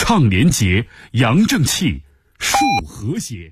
倡廉洁、扬正气、树和谐。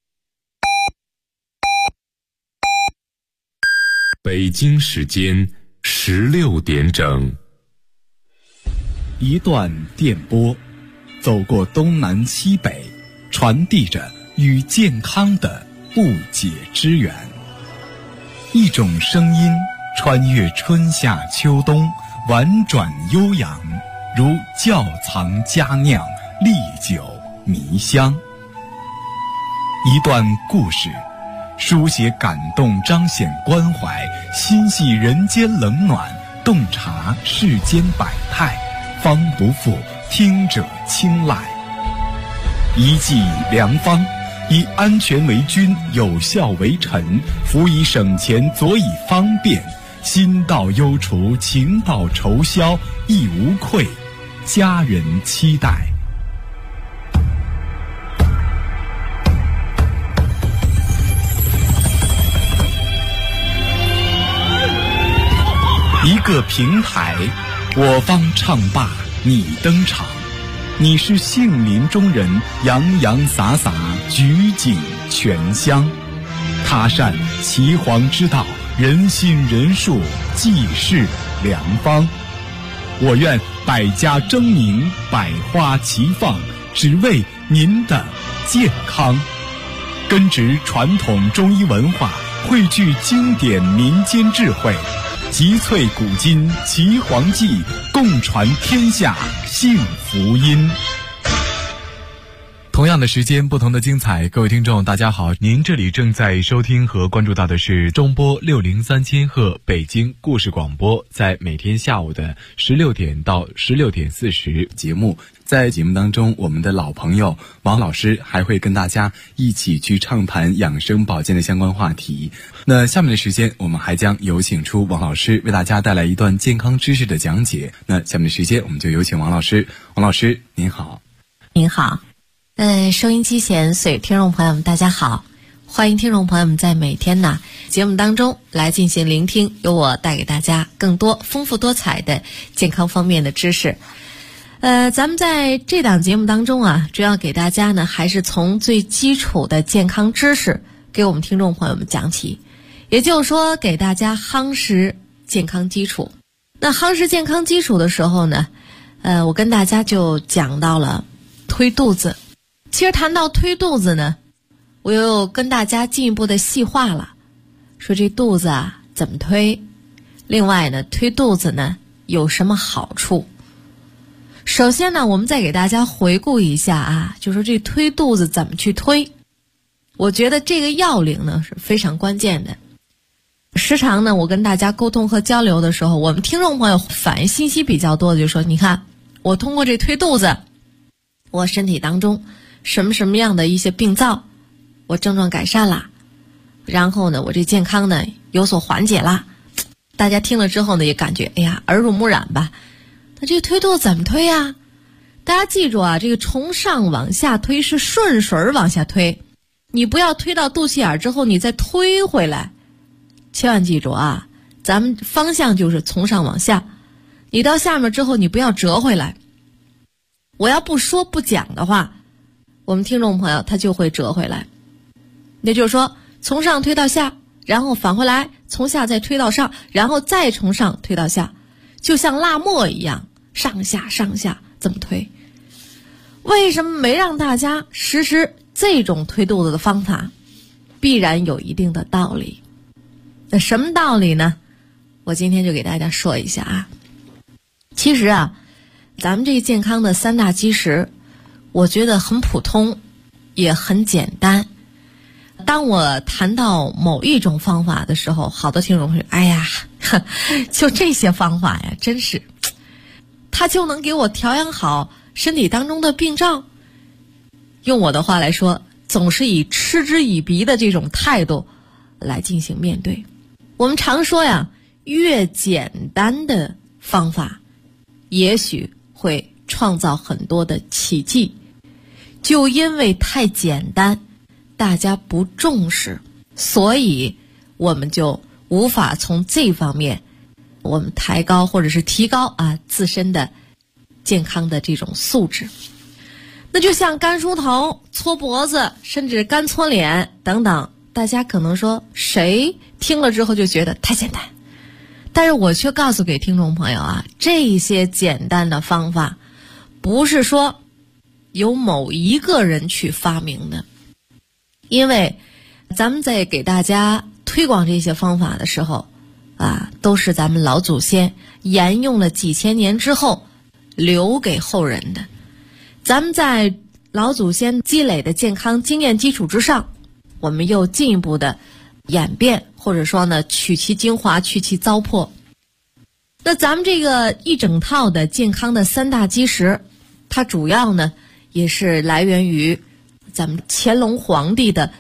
北京时间16点整。 一段电波，走过东南西北，传递着与健康的不解之缘。一种声音穿越春夏秋冬，婉转悠扬，如窖藏佳酿，历久弥香。一段故事，书写感动，彰显关怀，心系人间冷暖，洞察世间百态，方不负听者青睐。一剂良方，以安全为君，有效为臣，辅以省钱，佐以方便，心到忧除，情到愁消，亦无愧，家人期待。一个平台，我方唱罢你登场，你是杏林中人，洋洋洒洒，举景全香。他善岐黄之道，人心人术，济世良方。我愿百家争鸣，百花齐放，只为您的健康。根植传统中医文化，汇聚经典民间智慧，集萃古今岐黄记，共传天下幸福音。同样的时间，不同的精彩。各位听众大家好，您这里正在收听和关注到的是中波603千赫北京故事广播，在每天下午的16点到16点40节目。在节目当中，我们的老朋友王老师还会跟大家一起去畅谈养生保健的相关话题。那下面的时间，我们还将有请出王老师为大家带来一段健康知识的讲解。那下面的时间，我们就有请王老师。王老师您好。 您好。收音机前所有听众朋友们大家好，欢迎听众朋友们在每天呢节目当中来进行聆听，由我带给大家更多丰富多彩的健康方面的知识。咱们在这档节目当中啊，主要给大家呢还是从最基础的健康知识给我们听众朋友们讲起，也就是说给大家夯实健康基础。那夯实健康基础的时候呢，我跟大家就讲到了推肚子。其实谈到推肚子呢，我又跟大家进一步的细化了，说这肚子啊怎么推，另外呢推肚子呢有什么好处。首先呢，我们再给大家回顾一下啊，就说这推肚子怎么去推。我觉得这个要领呢是非常关键的。时常呢我跟大家沟通和交流的时候，我们听众朋友反映信息比较多的就是说，你看我通过这推肚子，我身体当中什么样的一些病灶我症状改善了，然后呢我这健康呢有所缓解了。大家听了之后呢也感觉哎呀耳濡目染吧。那这个推肚子怎么推啊？大家记住啊，这个从上往下推是顺水往下推，你不要推到肚脐眼之后你再推回来，千万记住啊，咱们方向就是从上往下，你到下面之后你不要折回来。我要不说不讲的话，我们听众朋友他就会折回来。也就是说从上推到下，然后返回来，从下再推到上，然后再从上推到下，就像辣沫一样上下上下这么推。为什么没让大家实施这种推肚子的方法？必然有一定的道理。那什么道理呢？我今天就给大家说一下啊。其实啊，咱们这个健康的3大基石我觉得很普通也很简单。当我谈到某一种方法的时候，好多听众说哎呀就这些方法呀，真是它就能给我调养好身体当中的病灶。用我的话来说，总是以嗤之以鼻的这种态度来进行面对。我们常说呀，越简单的方法也许会创造很多的奇迹。就因为太简单，大家不重视，所以我们就无法从这方面我们抬高或者是提高自身的健康的这种素质。 那就像干梳头、搓脖子，甚至干搓脸等等，大家可能说谁听了之后就觉得太简单，但是我却告诉给听众朋友啊，这些简单的方法不是说由某一个人去发明的，因为咱们在给大家推广这些方法的时候啊，都是咱们老祖先沿用了几千年之后留给后人的。咱们在老祖先积累的健康经验基础之上，我们又进一步的演变，或者说呢取其精华去其糟粕。那咱们这个一整套的健康的3大基石，它主要呢也是来源于咱们乾隆皇帝的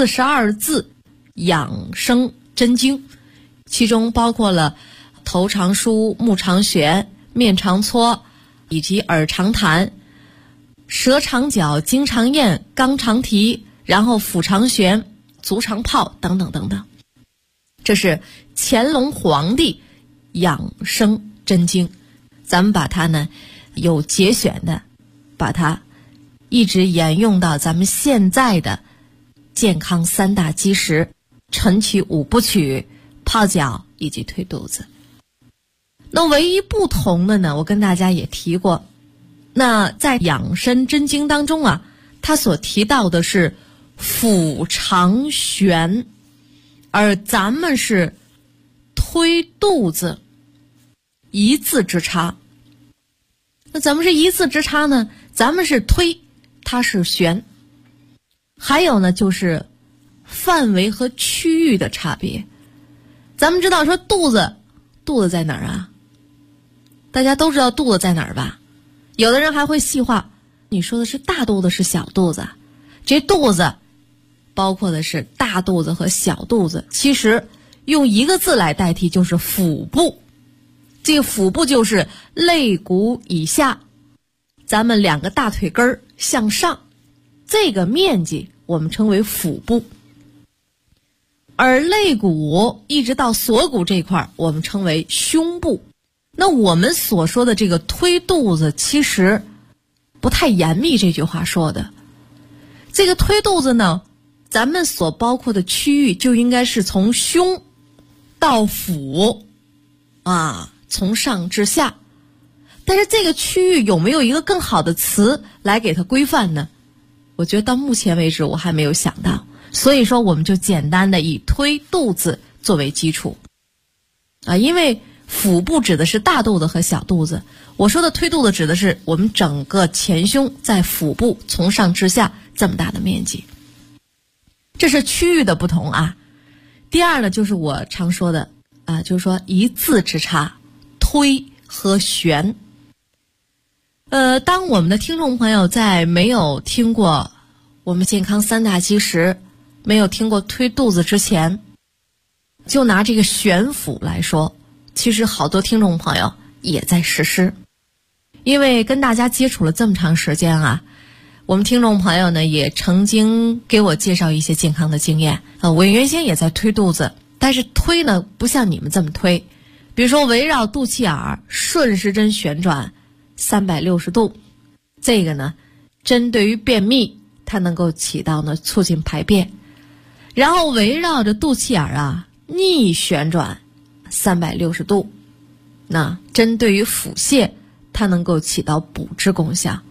42字养生真经，其中包括了头常梳、目常旋、面常搓，以及耳常弹、舌常绞、经常咽、肛常提，然后腹常旋、足常泡等等等等。这是乾隆皇帝养生真经，咱们把它呢有节选的，把它一直沿用到咱们现在的健康3大基石：晨起5部曲、泡脚以及推肚子。那唯一不同的呢，我跟大家也提过，那在养生真经当中啊，它所提到的是腹常旋，而咱们是推肚子，一字之差。那咱们是一字之差呢，咱们是推，它是旋。还有呢就是范围和区域的差别。咱们知道说肚子在哪儿啊？大家都知道肚子在哪儿吧？有的人还会细化，你说的是大肚子是小肚子？这肚子包括的是大肚子和小肚子，其实用一个字来代替就是腹部。这个腹部就是肋骨以下，咱们2个大腿根儿向上，这个面积我们称为腹部。而肋骨一直到锁骨这块我们称为胸部。那我们所说的这个推肚子其实不太严密，这句话说的这个推肚子呢，咱们所包括的区域就应该是从胸到腹啊，从上至下。但是这个区域有没有一个更好的词来给它规范呢？我觉得到目前为止我还没有想到，所以说我们就简单的以推肚子作为基础啊，因为腹部指的是大肚子和小肚子，我说的推肚子指的是我们整个前胸在腹部从上至下这么大的面积，这是区域的不同啊。第二呢，就是我常说的啊，就是说一字之差，推和旋。当我们的听众朋友在没有听过我们健康3大基石，没有听过推肚子之前，就拿这个旋腹来说，其实好多听众朋友也在实施。因为跟大家接触了这么长时间啊，我们听众朋友呢也曾经给我介绍一些健康的经验我原先也在推肚子，但是推呢不像你们这么推，比如说围绕肚脐眼顺时针旋转360度，这个呢针对于便秘它能够起到呢促进排便。然后围绕着肚脐眼逆旋转360度，那针对于腹泻它能够起到补脂功效。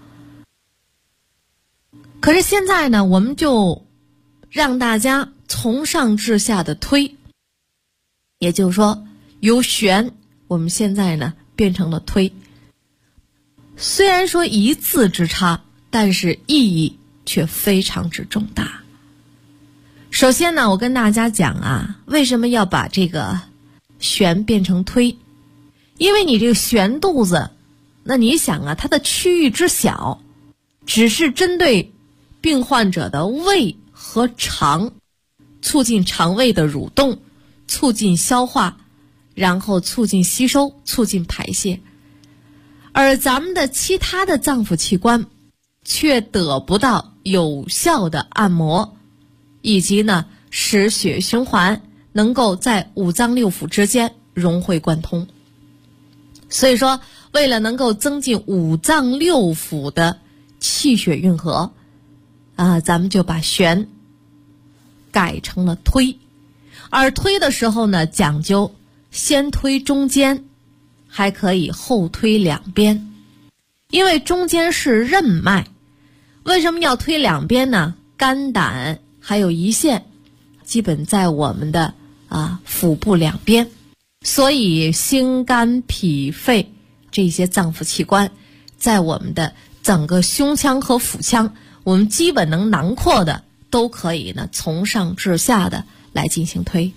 可是现在呢，我们就让大家从上至下的推，也就是说由旋我们现在呢变成了推。虽然说一字之差，但是意义却非常之重大。首先呢，我跟大家讲啊，为什么要把这个旋变成推？因为你这个旋肚子，那你想啊，它的区域之小，只是针对病患者的胃和肠，促进肠胃的蠕动，促进消化，然后促进吸收，促进排泄。而咱们的其他的脏腑器官却得不到有效的按摩，以及呢使血循环能够在五脏六腑之间融会贯通。所以说为了能够增进五脏六腑的气血运合咱们就把旋改成了推。而推的时候呢，讲究先推中间，还可以后推两边。因为中间是任脉，为什么要推两边呢？肝胆还有胰腺基本在我们的腹部两边，所以心肝脾肺这些脏腑器官在我们的整个胸腔和腹腔，我们基本能囊括的都可以呢从上至下的来进行推。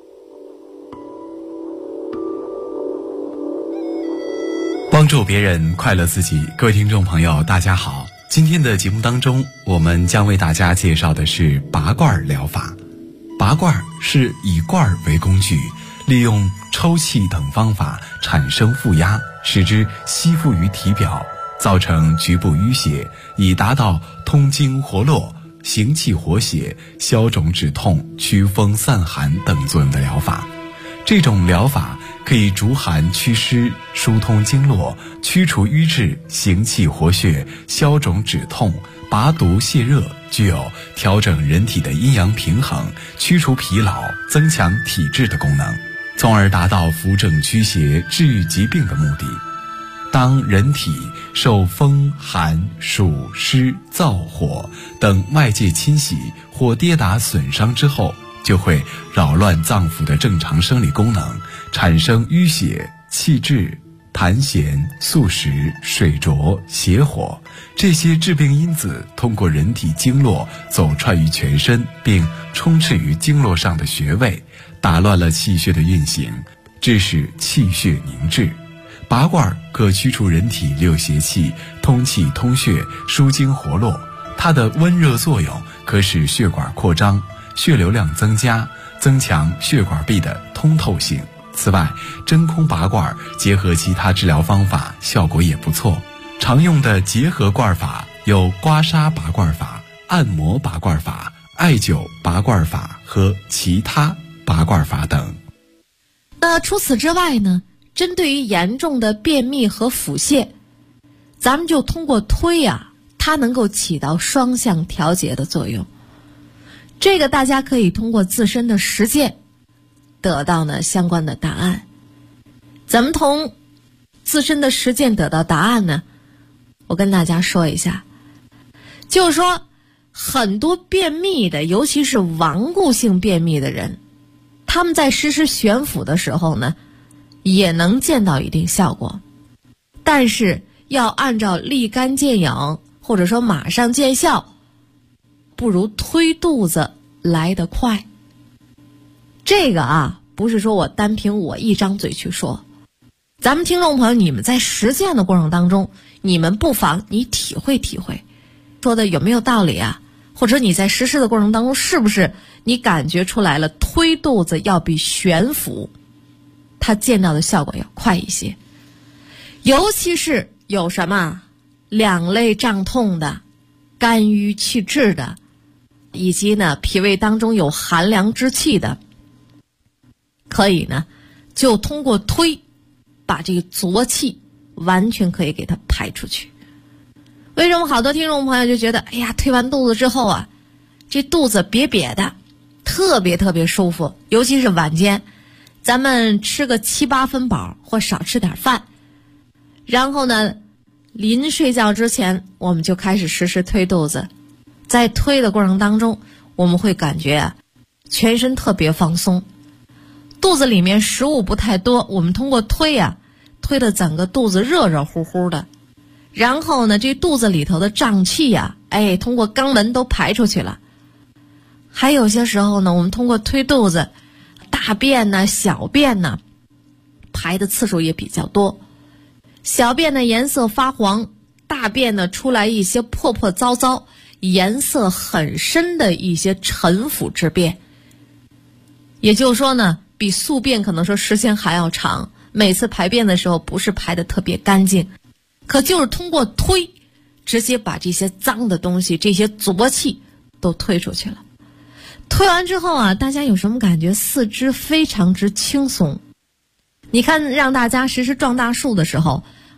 帮助别人，快乐自己。各位听众朋友大家好，今天的节目当中，我们将为大家介绍的是拔罐疗法。拔罐是以罐为工具，利用抽气等方法产生负压，使之吸附于体表，造成局部淤血，以达到通经活络、行气活血、消肿止痛、驱风散寒等作用的疗法。这种疗法可以逐寒祛湿、疏通经络、驱除瘀滞、行气活血、消肿止痛、拔毒泻热，具有调整人体的阴阳平衡、驱除疲劳、增强体质的功能，从而达到扶正驱邪、治愈疾病的目的。当人体受风寒暑湿燥火等外界侵袭或跌打损伤之后，就会扰乱脏腑的正常生理功能，产生淤血、气滞、痰涎、宿食、水浊、邪火，这些致病因子通过人体经络走串于全身，并充斥于经络上的穴位，打乱了气血的运行，致使气血凝滞。拔罐可驱除人体六邪气，通气通血，疏经活络。它的温热作用可使血管扩张，血流量增加，增强血管壁的通透性。此外，真空拔罐结合其他治疗方法，效果也不错。常用的结合罐法有刮痧拔罐法、按摩拔罐法、艾灸拔罐法和其他拔罐法等。 那除此之外呢，针对于严重的便秘和腹泻，咱们就通过推它能够起到双向调节的作用。这个大家可以通过自身的实践得到呢相关的答案。怎么从自身的实践得到答案呢？我跟大家说一下，就是说很多便秘的，尤其是顽固性便秘的人，他们在实施悬腹的时候呢，也能见到一定效果，但是要按照立竿见影或者说马上见效，不如推肚子来得快。这个不是说我单凭我一张嘴去说，咱们听众朋友，你们在实践的过程当中，你们不妨你体会体会，说的有没有道理或者你在实施的过程当中，是不是你感觉出来了，推肚子要比悬腹它见到的效果要快一些。尤其是有什么两肋胀痛的、肝郁气滞的，以及呢脾胃当中有寒凉之气的，可以呢就通过推把这个浊气完全可以给它排出去。为什么好多听众朋友就觉得推完肚子之后这肚子瘪瘪的，特别特别舒服，尤其是晚间咱们吃个7、8分饱，或少吃点饭，然后呢临睡觉之前我们就开始实施推肚子。在推的过程当中，我们会感觉全身特别放松，肚子里面食物不太多，我们通过推推的整个肚子热热乎乎的，然后呢这肚子里头的胀气通过肛门都排出去了。还有些时候呢，我们通过推肚子，大便小便排的次数也比较多，小便的颜色发黄，大便呢出来一些破破糟糟、颜色很深的一些沉腐之便。也就是说呢，比宿便可能说时间还要长，每次排便的时候不是排得特别干净，可就是通过推，直接把这些脏的东西、这些浊气都推出去了。推完之后大家有什么感觉？四肢非常之轻松。你看让大家实施撞大树的时候，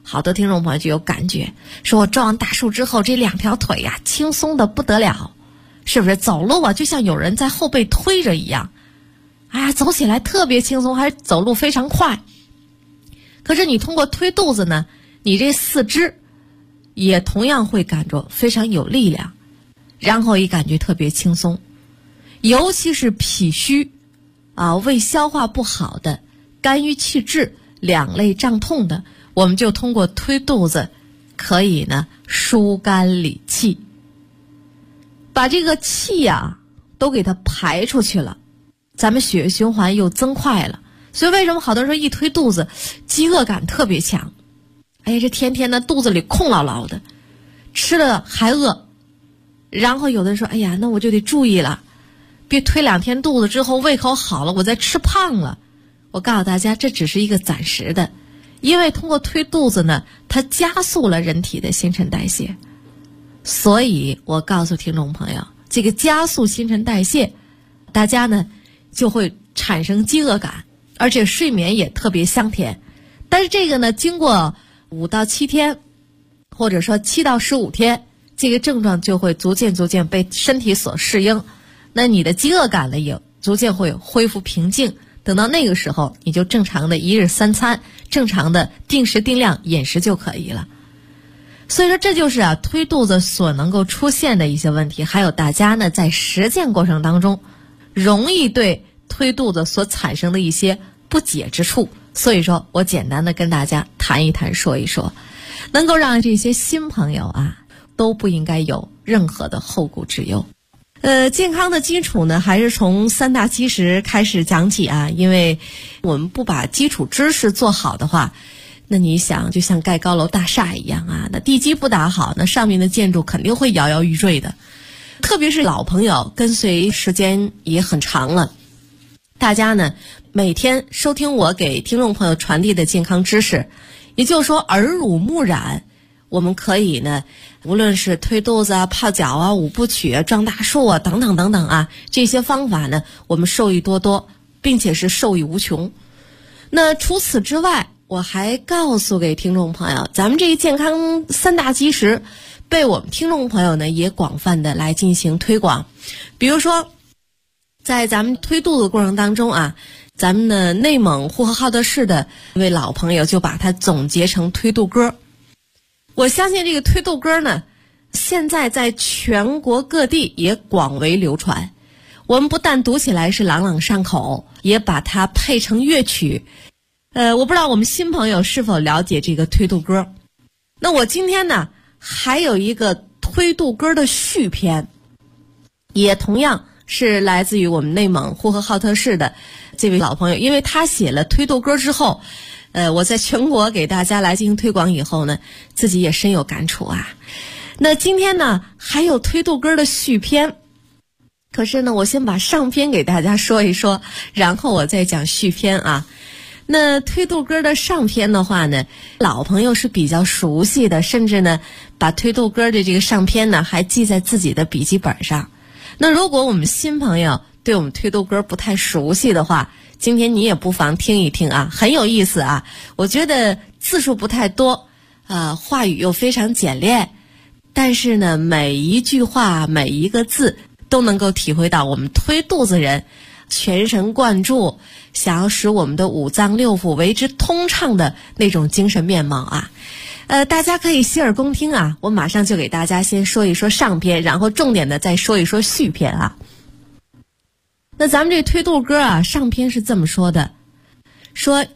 好多听众朋友就有感觉，说我撞完大树之后，这2条腿呀轻松的不得了，是不是？走路啊就像有人在后背推着一样，走起来特别轻松，还走路非常快。可是你通过推肚子呢，你这4肢也同样会感觉非常有力量，然后也感觉特别轻松。尤其是脾虚胃消化不好的、肝郁气滞、两肋胀痛的，我们就通过推肚子可以呢疏肝理气，把这个气都给它排出去了，咱们血液循环又增快了。所以为什么好多人说一推肚子饥饿感特别强？这天天的肚子里空落落的，吃了还饿。然后有的人说那我就得注意了，别推2天肚子之后胃口好了我再吃胖了。我告诉大家，这只是一个暂时的，因为通过推肚子呢，它加速了人体的新陈代谢。所以我告诉听众朋友，这个加速新陈代谢，大家呢就会产生饥饿感，而且睡眠也特别香甜。但是这个呢，经过5到7天，或者说7到15天，这个症状就会逐渐被身体所适应，那你的饥饿感呢也逐渐会恢复平静。等到那个时候，你就正常的1日3餐，正常的定时定量饮食就可以了。所以说这就是推肚子所能够出现的一些问题，还有大家呢在实践过程当中容易对推肚子所产生的一些不解之处。所以说我简单的跟大家谈一谈，说一说，能够让这些新朋友都不应该有任何的后顾之忧。健康的基础呢，还是从3大基石开始讲起因为我们不把基础知识做好的话，那你想就像盖高楼大厦一样那地基不打好，那上面的建筑肯定会摇摇欲坠的。特别是老朋友跟随时间也很长了，大家呢每天收听我给听众朋友传递的健康知识，也就是说耳濡目染，我们可以呢无论是推肚子泡脚5部曲撞大树等等等等这些方法呢我们受益多多，并且是受益无穷。那除此之外，我还告诉给听众朋友，咱们这个健康3大基石被我们听众朋友呢也广泛的来进行推广。比如说在咱们推肚子过程当中咱们的内蒙呼和浩特市的一位老朋友就把它总结成推肚歌。我相信这个推肚歌呢现在在全国各地也广为流传，我们不但读起来是朗朗上口，也把它配成乐曲。我不知道我们新朋友是否了解这个推肚歌。那我今天呢还有一个推肚歌的续篇，也同样是来自于我们内蒙呼和浩特市的这位老朋友，因为他写了推肚歌之后，我在全国给大家来进行推广以后呢，自己也深有感触那今天呢还有推肚歌的续篇，可是呢我先把上篇给大家说一说，然后我再讲续篇那推肚歌的上篇的话呢，老朋友是比较熟悉的，甚至呢把推肚歌的这个上篇呢还记在自己的笔记本上。那如果我们新朋友对我们推肚歌不太熟悉的话，今天你也不妨听一听很有意思我觉得字数不太多话语又非常简练，但是呢每一句话每一个字都能够体会到我们推肚子人全神贯注，想要使我们的5脏6腑为之通畅的那种精神面貌大家可以洗耳恭听我马上就给大家先说一说上篇，然后重点的再说一说续篇那咱们这推肚歌上篇是这么说的，说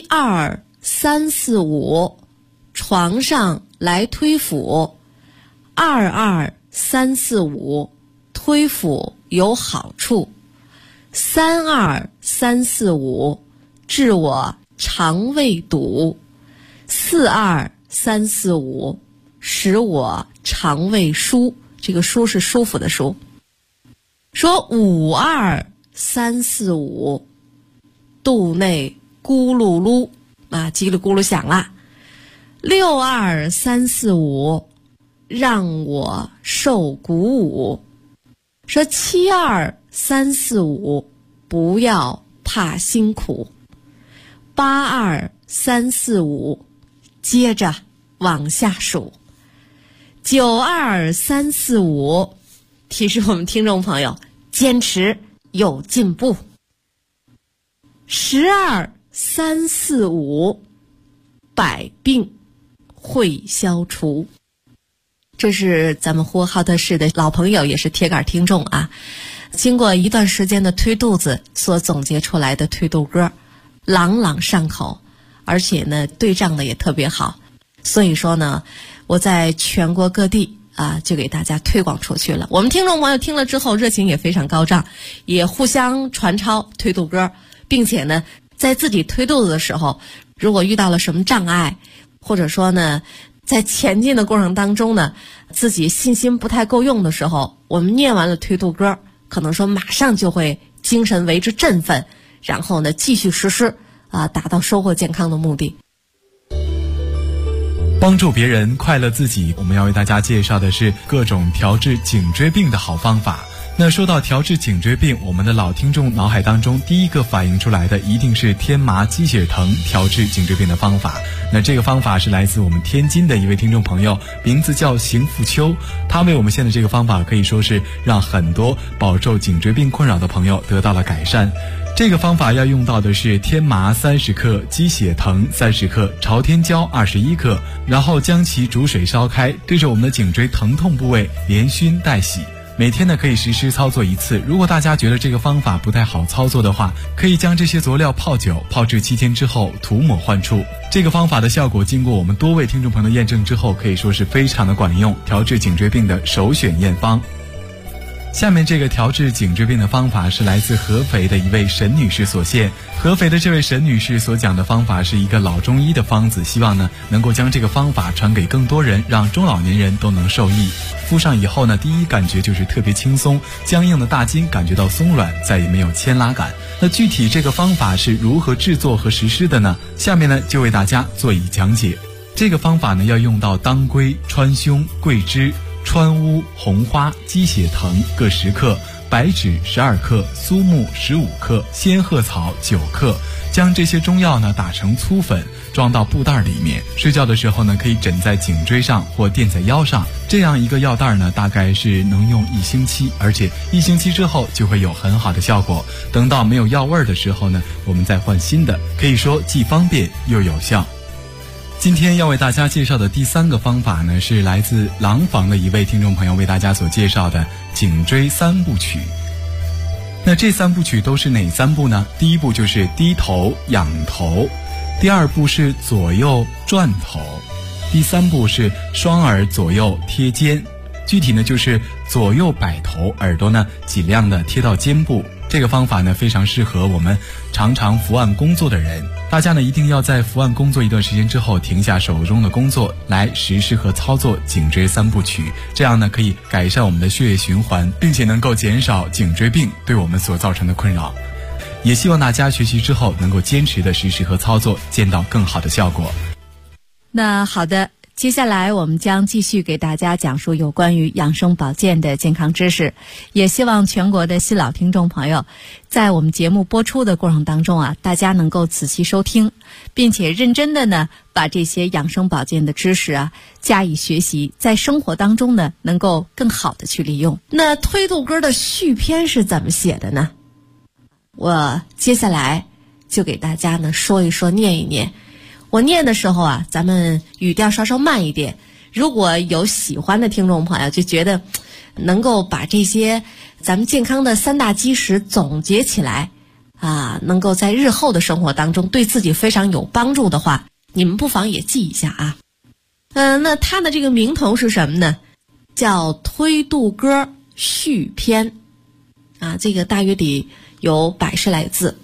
1、2、3、4、5床上来推腹，2、2、3、4、5推腹有好处，3、2、3、4、5治我肠胃堵，4、2、3、4、5使我肠胃舒，这个舒是舒服的舒。说5、2、3、4、5肚内咕噜噜叽里咕噜响了，6、2、3、4、5让我受鼓舞。说7、2、3、4、5不要怕辛苦，8、2、3、4、5 接着往下数，92345，提示我们听众朋友坚持有进步。12345，百病会消除。这是咱们呼和浩特市的老朋友，也是铁杆听众啊。经过一段时间的推肚子所总结出来的推肚歌，朗朗上口，而且呢对仗的也特别好。所以说呢，我在全国各地就给大家推广出去了。我们听众朋友听了之后热情也非常高涨，也互相传抄推肚歌，并且呢在自己推肚子的时候，如果遇到了什么障碍，或者说呢在前进的过程当中呢自己信心不太够用的时候，我们念完了推肚歌，可能说马上就会精神为之振奋，然后呢继续实施达到收获健康的目的。 帮助别人快乐自己，我们要为大家介绍的是各种调治颈椎病的好方法。那说到调治颈椎病，我们的老听众脑海当中第一个反映出来的一定是天麻鸡血藤调治颈椎病的方法。那这个方法是来自我们天津的一位听众朋友，名字叫邢富秋，他为我们献的这个方法可以说是让很多饱受颈椎病困扰的朋友得到了改善。这个方法要用到的是天麻30克、鸡血藤30克、朝天椒21克，然后将其煮水烧开，对着我们的颈椎疼痛部位连熏带洗。每天呢可以实施操作1次。如果大家觉得这个方法不太好操作的话，可以将这些佐料泡酒，泡至7天之后涂抹患处。这个方法的效果经过我们多位听众朋友的验证之后，可以说是非常的管用，调治颈椎病的首选验方。下面这个调治颈椎病的方法是来自合肥的一位沈女士所献。合肥的这位沈女士所讲的方法是一个老中医的方子，希望呢能够将这个方法传给更多人，让中老年人都能受益。敷上以后呢，第一感觉就是特别轻松，僵硬的大筋感觉到松软，再也没有牵拉感。那具体这个方法是如何制作和实施的呢？下面呢就为大家做一讲解。这个方法呢要用到当归、川芎、桂枝、川乌、红花、鸡血藤各10克，白芷12克，苏木15克，仙鹤草9克。将这些中药呢打成粗粉，装到布袋里面。睡觉的时候呢，可以枕在颈椎上或垫在腰上。这样一个药袋呢，大概是能用1星期，而且1星期之后就会有很好的效果。等到没有药味的时候呢，我们再换新的，可以说既方便又有效。今天要为大家介绍的第3个方法呢，是来自廊坊的一位听众朋友为大家所介绍的颈椎3部曲。那这3部曲都是哪3步呢？第1步就是低头仰头，第2步是左右转头，第3步是双耳左右贴肩。具体呢就是左右摆头，耳朵呢尽量的贴到肩部。这个方法呢非常适合我们常常伏案工作的人，大家呢一定要在伏案工作一段时间之后停下手中的工作，来实施和操作颈椎3部曲，这样呢可以改善我们的血液循环，并且能够减少颈椎病对我们所造成的困扰。也希望大家学习之后能够坚持的实施和操作，见到更好的效果。 那好的，接下来我们将继续给大家讲述有关于养生保健的健康知识，也希望全国的新老听众朋友在我们节目播出的过程当中大家能够仔细收听，并且认真的呢把这些养生保健的知识加以学习，在生活当中呢能够更好的去利用。 那推肚歌的续篇是怎么写的呢？我接下来就给大家呢说一说，念一念。我念的时候咱们语调稍稍慢一点。如果有喜欢的听众朋友就觉得能够把这些咱们健康的3大基石总结起来能够在日后的生活当中对自己非常有帮助的话，你们不妨也记一下那它的这个名头是什么呢？叫推肚歌续篇这个大约得有100来字。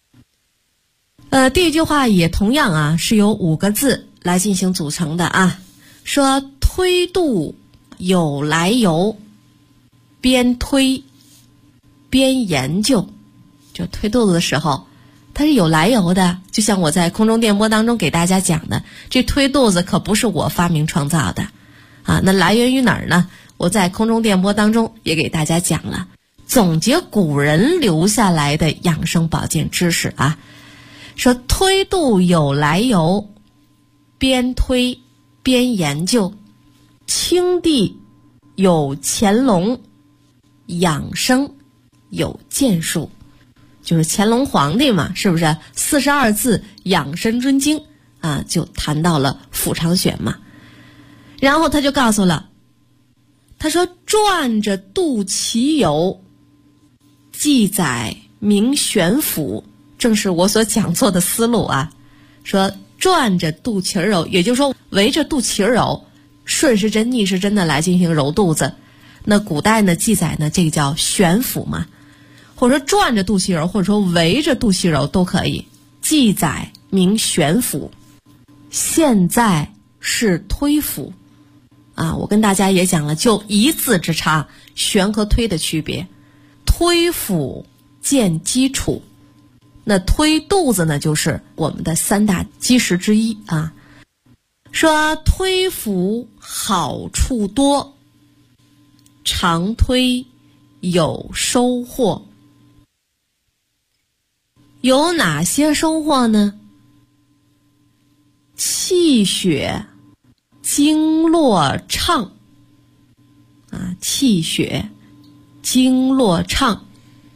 第一句话也同样是由5个字来进行组成的说推肚有来由，边推边研究。就推肚子的时候它是有来由的，就像我在空中电波当中给大家讲的，这推肚子可不是我发明创造的那来源于哪儿呢？我在空中电波当中也给大家讲了，总结古人留下来的养生保健知识说推肚有来由， 边推边研究，清帝有乾隆，养生有建树，就是乾隆皇帝嘛，是不是？42字养生尊经啊，就谈到了府长选嘛。然后他就告诉了，他说传着杜其友，记载明玄府，正是我所讲座的思路啊。说转着肚脐揉，也就是说围着肚脐揉，顺时针逆时针的来进行揉肚子。那古代呢记载呢，这个叫悬腹嘛，或者说转着肚脐揉，或者说围着肚脐揉都可以。记载明悬腹，现在是推腹啊。我跟大家也讲了，就一字之差，悬和推的区别。推腹见基础，那推肚子呢，就是我们的3大基石之一啊。说推腹好处多，常推有收获。有哪些收获呢？气血经络畅啊，气血经络畅，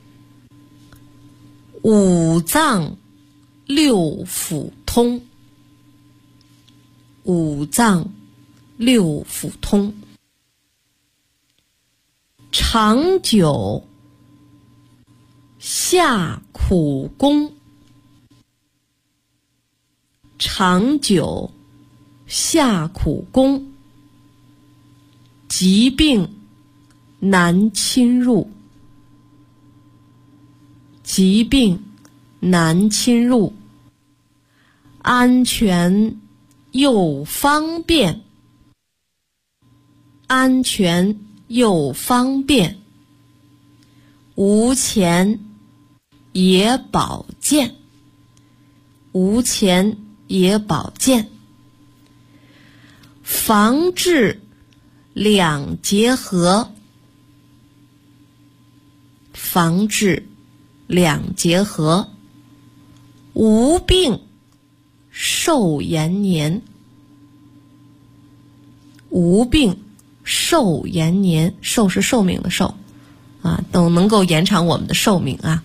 五脏六腑通，五脏六腑通，长久下苦功，长久下苦功，疾病难侵入，疾病难侵入，安全又方便，安全又方便，无钱也保健，无钱也保健，防治两结合，防治两结合，无病寿延年，无病寿延年，寿是寿命的寿啊，都能够延长我们的寿命啊。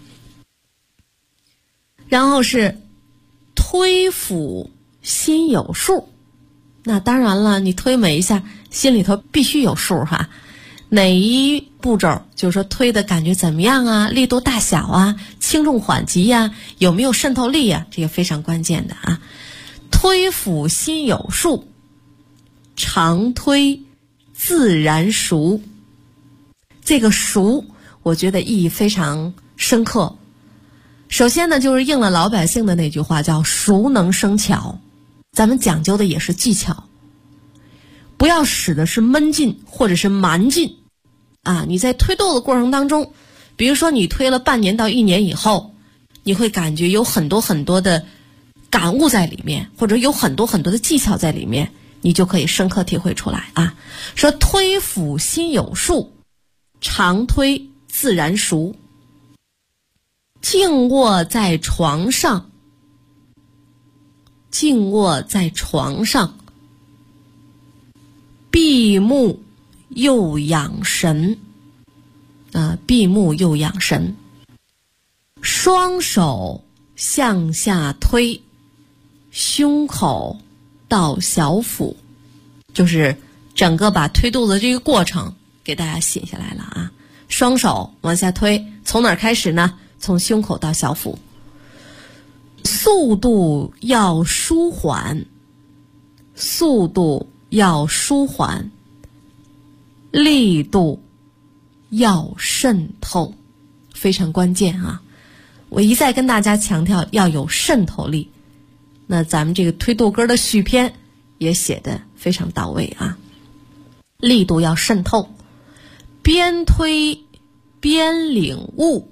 然后是推腹心有数，那当然了，你推每一下心里头必须有数哈。哪一步骤就是说推的感觉怎么样啊，力度大小啊，轻重缓急啊，有没有渗透力啊，这个非常关键的啊。推腹心有数，常推自然熟。这个熟我觉得意义非常深刻。首先呢，就是应了老百姓的那句话，叫熟能生巧。咱们讲究的也是技巧，不要使的是闷劲或者是蛮劲啊。你在推肚的过程当中，比如说你推了半年到1年以后，你会感觉有很多很多的感悟在里面，或者有很多很多的技巧在里面，你就可以深刻体会出来啊。说推腹心有数，常推自然熟。静卧在床上，静卧在床上，闭目又养神啊，闭目又养神。双手向下推，胸口到小腹，就是整个把推肚子这个过程给大家写下来了啊。双手往下推，从哪儿开始呢？从胸口到小腹。速度要舒缓，速度要舒缓，力度要渗透，非常关键啊。我一再跟大家强调要有渗透力，那咱们这个推肚歌的续篇也写得非常到位啊。力度要渗透，边推边领悟，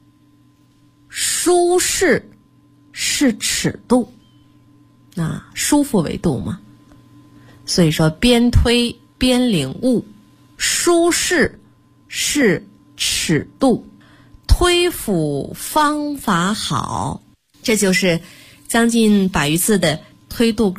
舒适是尺度啊，舒服为度嘛。所以说边推边领悟，舒适是尺度，推腹方法好。这就是将近100余字的推肚歌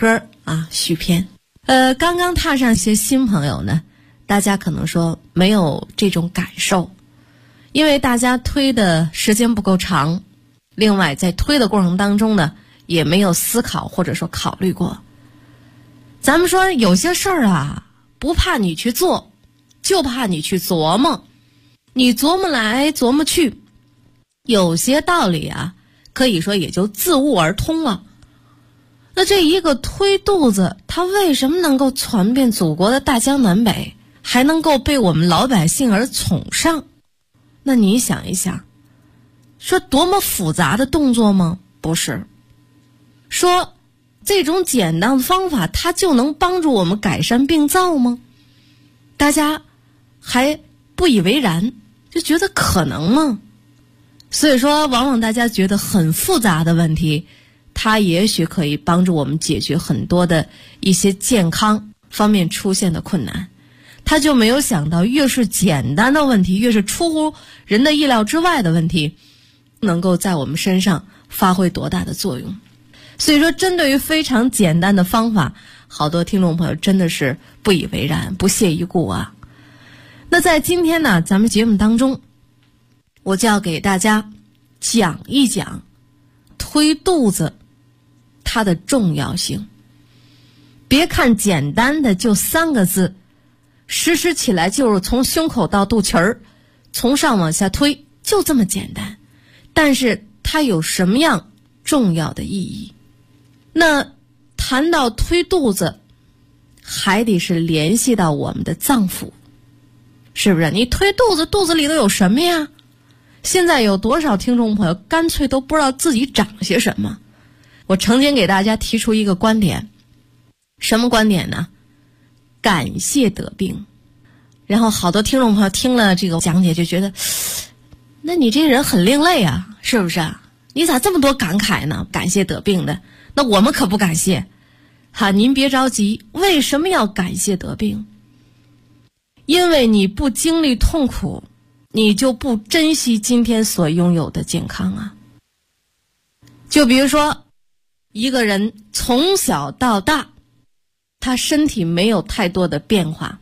续篇。刚刚踏上一些新朋友呢，大家可能说没有这种感受，因为大家推的时间不够长，另外在推的过程当中呢，也没有思考或者说考虑过。咱们说有些事儿啊，不怕你去做，就怕你去琢磨。你琢磨来琢磨去，有些道理啊，可以说也就自悟而通了。那这一个推肚子，它为什么能够传遍祖国的大江南北，还能够被我们老百姓而崇尚？那你想一想，说多么复杂的动作吗？不是。说这种简单的方法，它就能帮助我们改善病灶吗？大家还不以为然，就觉得可能吗？所以说，往往大家觉得很复杂的问题，它也许可以帮助我们解决很多的一些健康方面出现的困难。他就没有想到，越是简单的问题，越是出乎人的意料之外的问题，能够在我们身上发挥多大的作用。所以说，针对于非常简单的方法，好多听众朋友真的是不以为然，不屑一顾啊。那在今天呢，咱们节目当中，我就要给大家讲一讲推肚子它的重要性。别看简单的就3个字，实施起来就是从胸口到肚脐儿，从上往下推，就这么简单。但是它有什么样重要的意义？那谈到推肚子，还得是联系到我们的脏腑，是不是？你推肚子，肚子里头有什么呀？现在有多少听众朋友干脆都不知道自己长些什么？我曾经给大家提出一个观点，什么观点呢？感谢得病。然后好多听众朋友听了这个讲解就觉得，那你这人很另类啊，是不是啊？你咋这么多感慨呢？感谢得病的，那我们可不感谢。您别着急，为什么要感谢得病？因为你不经历痛苦，你就不珍惜今天所拥有的健康啊。就比如说，一个人从小到大，他身体没有太多的变化，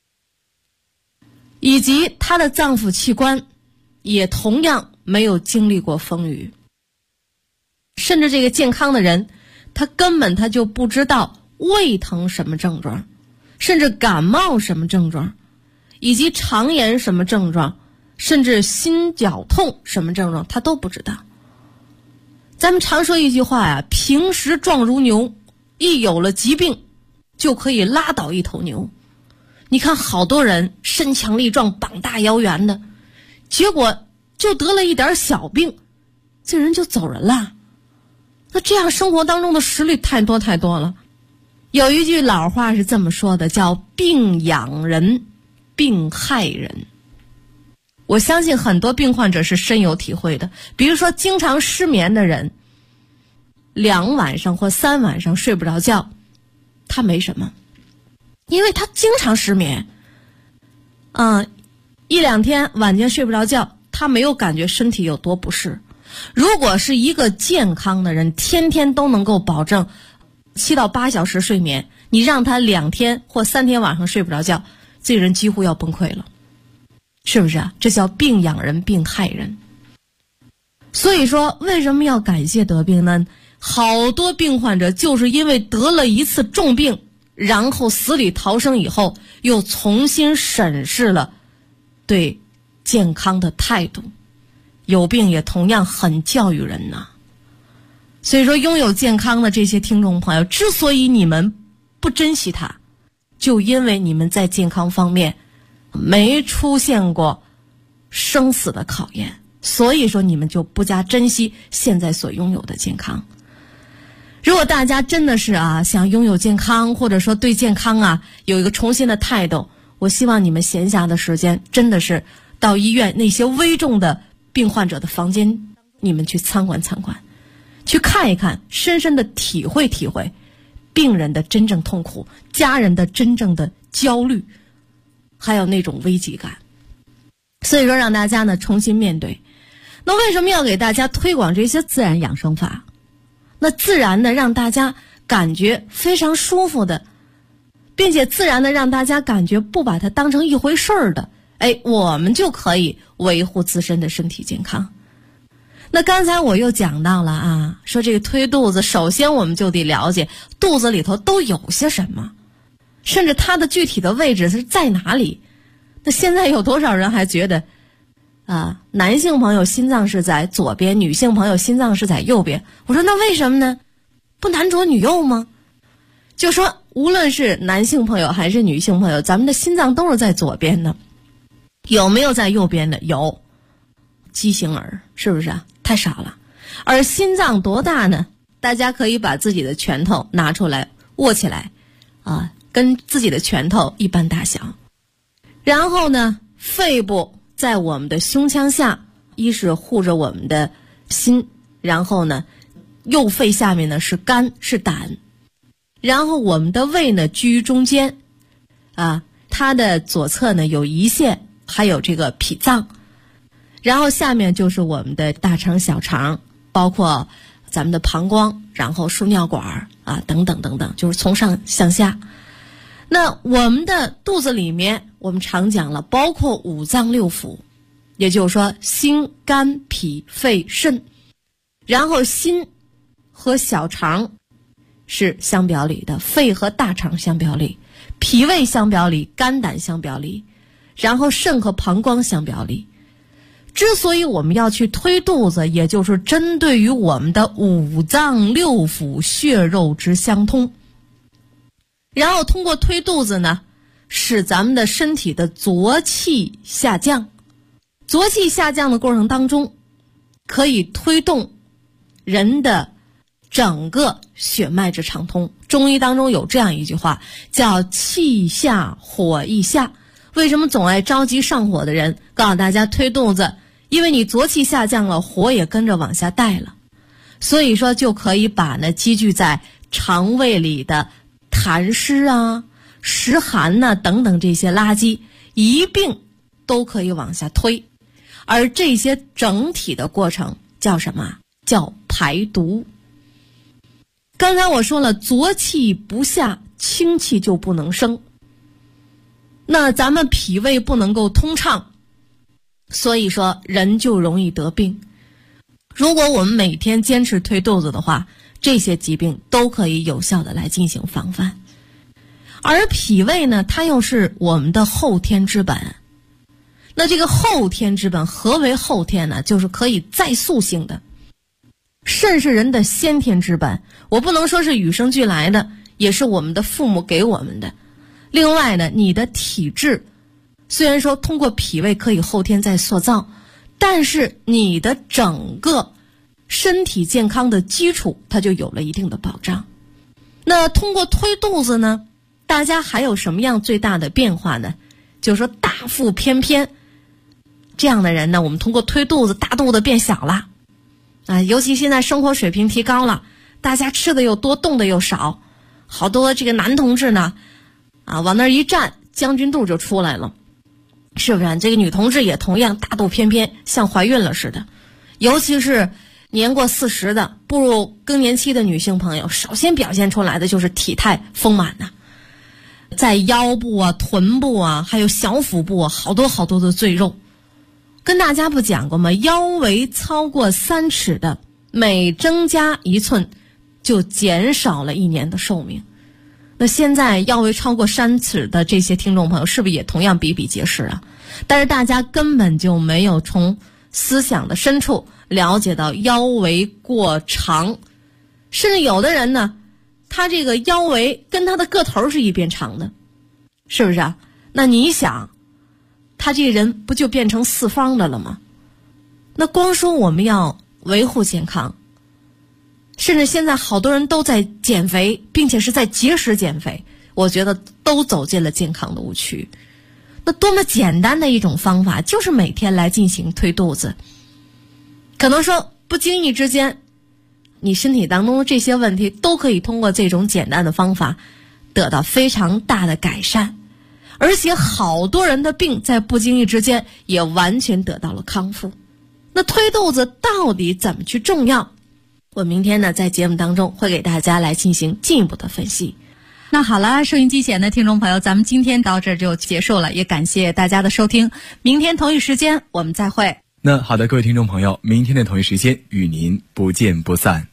以及他的脏腑器官也同样没有经历过风雨。甚至这个健康的人，他根本他就不知道胃疼什么症状，甚至感冒什么症状，以及肠炎什么症状，甚至心绞痛什么症状，他都不知道。咱们常说一句话呀，平时壮如牛，一有了疾病就可以拉倒一头牛。你看好多人身强力壮，膀大腰圆的，结果就得了一点小病，这人就走人了。那这样生活当中的实例太多太多了。有一句老话是这么说的，叫病养人，病害人。我相信很多病患者是深有体会的。比如说经常失眠的人，2晚上或3晚上睡不着觉，他没什么，因为他经常失眠，1、2天晚间睡不着觉，他没有感觉身体有多不适。如果是一个健康的人，天天都能够保证7到8小时睡眠，你让他2天或3天晚上睡不着觉，这个人几乎要崩溃了，是不是啊？这叫病养人，病害人。所以说为什么要感谢得病呢？好多病患者就是因为得了一次重病，然后死里逃生以后，又重新审视了对健康的态度。有病也同样很教育人呐。所以说拥有健康的这些听众朋友，之所以你们不珍惜它，就因为你们在健康方面没出现过生死的考验，所以说你们就不加珍惜现在所拥有的健康。如果大家真的是想拥有健康，或者说对健康有一个重新的态度，我希望你们闲暇的时间真的是到医院那些危重的病患者的房间，你们去参观参观，去看一看，深深的体会体会病人的真正痛苦，家人的真正的焦虑，还有那种危机感。所以说让大家呢重新面对。那为什么要给大家推广这些自然养生法？那自然的让大家感觉非常舒服的，并且自然的让大家感觉不把它当成一回事儿的，我们就可以维护自身的身体健康。那刚才我又讲到了啊，说这个推肚子，首先我们就得了解肚子里头都有些什么，甚至它的具体的位置是在哪里。那现在有多少人还觉得男性朋友心脏是在左边，女性朋友心脏是在右边？我说那为什么呢？不男左女右吗？就说无论是男性朋友还是女性朋友，咱们的心脏都是在左边的，有没有在右边的？有，畸形儿，是不是啊？太少了。而心脏多大呢？大家可以把自己的拳头拿出来握起来跟自己的拳头一般大小。然后呢，肺部在我们的胸腔下，一是护着我们的心，然后呢右肺下面呢是肝是胆，然后我们的胃呢居于中间它的左侧呢有胰腺，还有这个脾脏，然后下面就是我们的大肠小肠，包括咱们的膀胱，然后输尿管等等等等，就是从上向下。那我们的肚子里面，我们常讲了，包括五脏六腑，也就是说心肝脾肺肾，然后心和小肠是相表里的，肺和大肠相表里，脾胃相表里，肝胆相表里，然后肾和膀胱相表里。之所以我们要去推肚子，也就是针对于我们的五脏六腑血肉之相通，然后通过推肚子呢，使咱们的身体的浊气下降。浊气下降的过程当中，可以推动人的整个血脉之畅通。中医当中有这样一句话，叫气下火易下。为什么总爱着急上火的人告诉大家推肚子？因为你浊气下降了，火也跟着往下带了。所以说就可以把呢积聚在肠胃里的痰湿湿寒等等这些垃圾一并都可以往下推。而这些整体的过程叫什么？叫排毒。刚才我说了，浊气不下，清气就不能生。那咱们脾胃不能够通畅，所以说人就容易得病。如果我们每天坚持推肚子的话，这些疾病都可以有效的来进行防范。而脾胃呢，它又是我们的后天之本。那这个后天之本，何为后天呢？就是可以再塑性的。肾是人的先天之本，我不能说是与生俱来的，也是我们的父母给我们的。另外呢，你的体质虽然说通过脾胃可以后天再塑造，但是你的整个身体健康的基础它就有了一定的保障。那通过推肚子呢，大家还有什么样最大的变化呢？就是说大腹翩翩这样的人呢，我们通过推肚子，大肚子变小了尤其现在生活水平提高了，大家吃的又多，动的又少，好多这个男同志呢往那儿一站，将军肚就出来了，是不是？这个女同志也同样大肚翩翩，像怀孕了似的。尤其是年过40的步入更年期的女性朋友，首先表现出来的就是体态丰满在腰部臀部还有小腹部好多好多的赘肉。跟大家不讲过吗？腰围超过3尺的，每增加1寸就减少了1年的寿命。那现在腰围超过3尺的这些听众朋友，是不是也同样比比皆是但是大家根本就没有从思想的深处了解到腰围过长，甚至有的人呢，他这个腰围跟他的个头是一边长的，是不是那你想，他这个人不就变成四方的了吗？那光说我们要维护健康，甚至现在好多人都在减肥，并且是在节食减肥，我觉得都走进了健康的误区。那多么简单的一种方法，就是每天来进行推肚子。可能说不经意之间，你身体当中这些问题都可以通过这种简单的方法得到非常大的改善，而且好多人的病在不经意之间也完全得到了康复。那推肚子到底怎么去重要？ 我明天呢在节目当中会给大家来进行进一步的分析。 那好了，收音机前的听众朋友，咱们今天到这儿就结束了，也感谢大家的收听。明天同一时间我们再会。 那好的，各位听众朋友，明天的同一时间与您不见不散。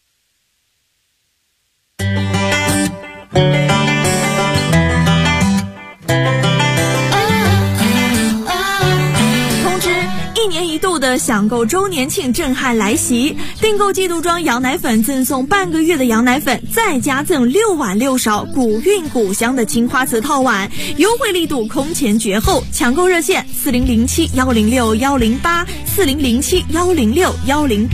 一年一度的享购周年庆震撼来袭，订购季度装羊奶粉赠送半个月的羊奶粉，再加赠6碗6勺古韵古香的青花瓷套碗，优惠力度空前绝后。抢购热线4007106108 4007106108。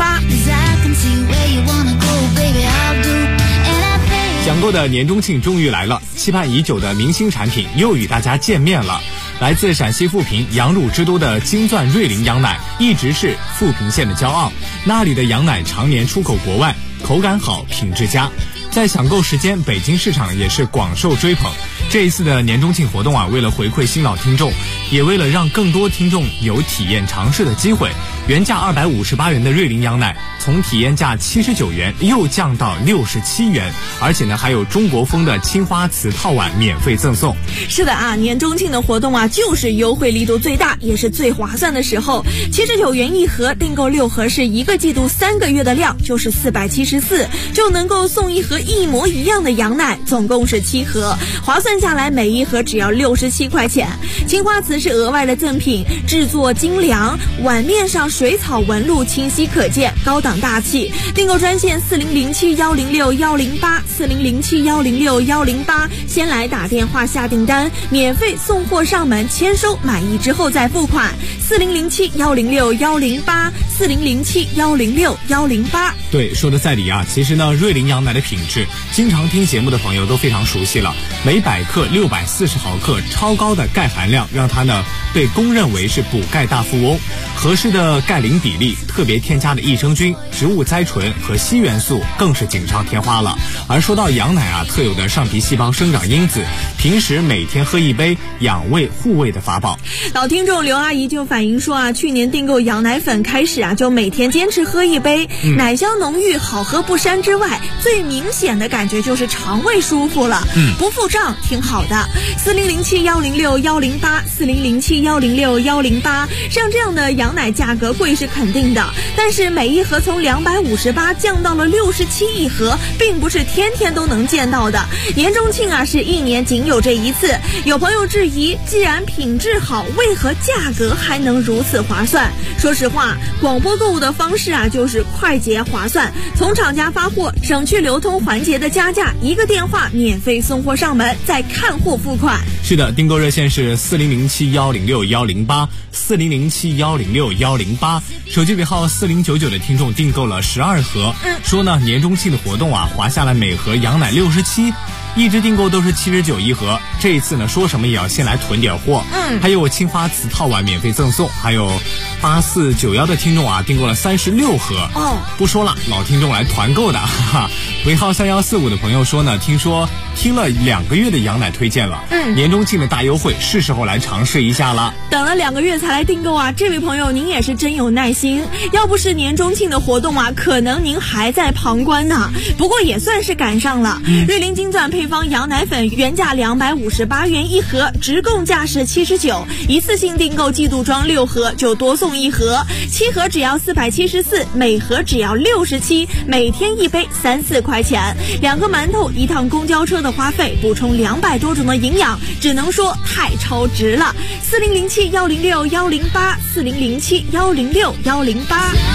抢购的年中庆终于来了，期盼已久的明星产品又与大家见面了。来自陕西富平羊乳之都的金钻瑞麟羊奶一直是富平县的骄傲，那里的羊奶常年出口国外，口感好，品质佳。在抢购时间，北京市场也是广受追捧。这一次的年中庆活动啊，为了回馈新老听众，也为了让更多听众有体验尝试的机会，原价258元的瑞麟羊奶从体验价79元又降到67元，而且呢还有中国风的青花瓷套碗免费赠送。 是的啊，年中庆的活动啊，就是优惠力度最大也是最划算的时候。79元一盒，订购6盒是1个季度3个月的量，就是474，就能够送1盒一模一样的羊奶，总共是7盒，划算下来每1盒只要67块钱。青花瓷是额外的赠品，制作精良，碗面上水草纹路清晰可见，高档大气。订购专线4007106108 4007106108，先来打电话下订单，免费送货上门，签收满意之后再付款。4007106108 4007106108。 对，说的在理啊。其实呢，瑞麟羊奶的品质，经常听节目的朋友都非常熟悉了。每100克640毫克，超高的钙含量让它呢被公认为是补钙大富翁。合适的钙磷比例，特别添加的益生菌、植物甾醇和硒元素更是锦上添花了。而说到羊奶啊，特有的上皮细胞生长因子，平时每天喝1杯，养胃护胃的法宝。 老听众刘阿姨就反映说啊，去年订购羊奶粉开始啊，就每天坚持喝1杯，奶香浓郁，好喝不膻之外，最明显的感觉就是肠胃舒服了，不腹胀，挺好的。4007106108 4007106108，像这样的羊奶价格贵是肯定的，但是每1盒从258降到了67一盒，并不是天天都能见到的。年中庆啊，是1年仅有这一次。有朋友质疑，既然品质好，为何价格还能如此划算？说实话，广播购物的方式啊，就是快捷划算，从厂家发货，省去流通环节的加价，1个电话免费送货上门，再看货付款。 是的，订购热线是4007106108 4007106108，手机尾号4099的听众订购了12盒，说呢年中庆的活动啊，划下来每盒羊奶67，一直订购都是79一盒。这一次呢，说什么也要先来囤点货。还有青花瓷套碗免费赠送，还有8491的听众啊，订购了36盒。不说了，老听众来团购的，哈哈。尾号3145的朋友说呢，听说听了2个月的羊奶推荐了，年中庆的大优惠，是时候来尝试一下了。 等了2个月才来订购啊，这位朋友您也是真有耐心。要不是年中庆的活动啊，可能您还在旁观呢。不过也算是赶上了。瑞麟金钻配方羊奶粉原价258元一盒，直供价是79，一次性订购季度装6盒就多送1盒，7盒只要474，每盒只要67，每天1杯3-4块钱。2个馒头1趟公交车的花费，补充200多种的营养，只能说太超值了。4007106108 4007106108。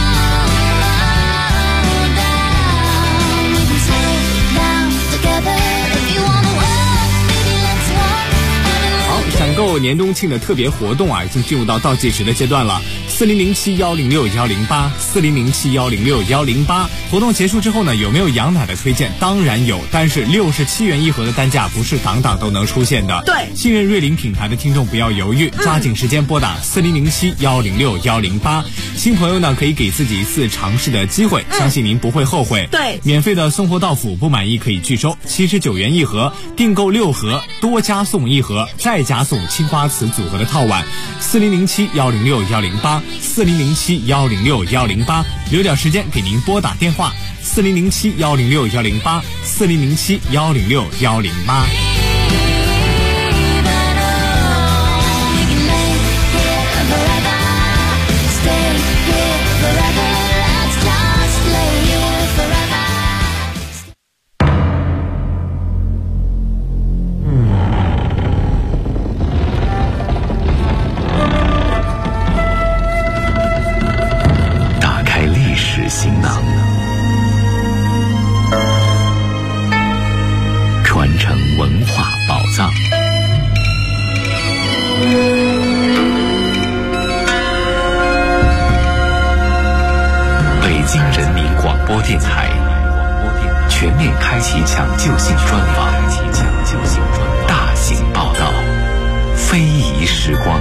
抢购年中庆的特别活动啊，已经进入到倒计时的阶段了。4007106108 4007106108。活动结束之后呢，有没有羊奶的推荐？当然有，但是67元一盒的单价不是档档都能出现的。 对， 信任瑞麟品牌的听众不要犹豫，抓紧时间拨打4007106108。新朋友呢，可以给自己一次尝试的机会，相信您不会后悔。 对， 免费的送货到府，不满意可以拒收，79元一盒，订购6盒，多加送1盒，再加送青花瓷组合的套碗，4007-106-108，4007-106-108，留点时间给您拨打电话，4007-106-108，4007-106-108。 行囊，传承文化宝藏。北京人民广播电台全面开启抢救性专访，大型报道，非遗时光。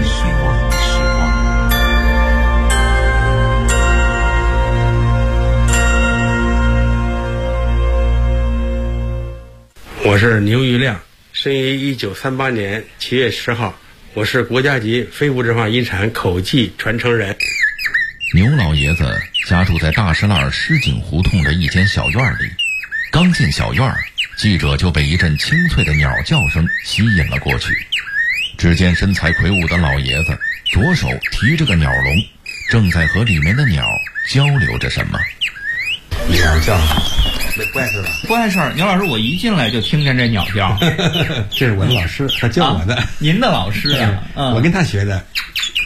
我是牛玉亮，生于1938年7月10号，我是国家级非物质文化遗产口技传承人。 牛老爷子家住在大石栏狮井胡同的一间小院里，刚进小院，记者就被一阵清脆的鸟叫声吸引了过去。只见身材魁梧的老爷子左手提着个鸟笼，正在和里面的鸟交流着什么。 鸟叫，没怪事吧？ 不碍事儿，牛老师，我一进来就听见这鸟叫。 这是我的老师，他教我的。 您的老师啊？ 我跟他学的。